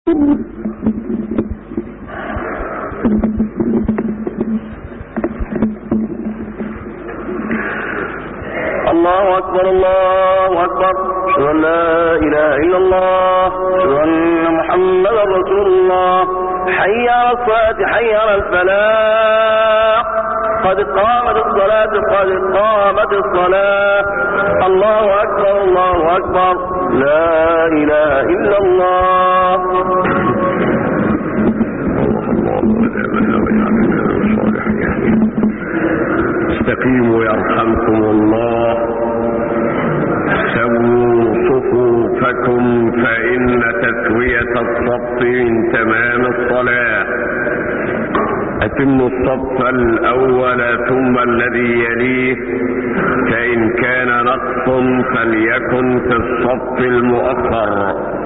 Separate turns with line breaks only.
الله أكبر الله أكبر. أشهد أن لا إله إلا الله. أشهد أن محمدا رسول الله. حي على الصلاة حي على الفلاح. قد قامت الصلاة قد قامت الصلاة. الله أكبر الله أكبر. لا إله إلا الله.
استقيموا يرحمكم الله. سووا صفوفكم فإن تسوية الصف من تمام الصلاة. أتموا الصف الأول ثم الذي يليه، فإن كان نقص فليكن في الصف المؤخر.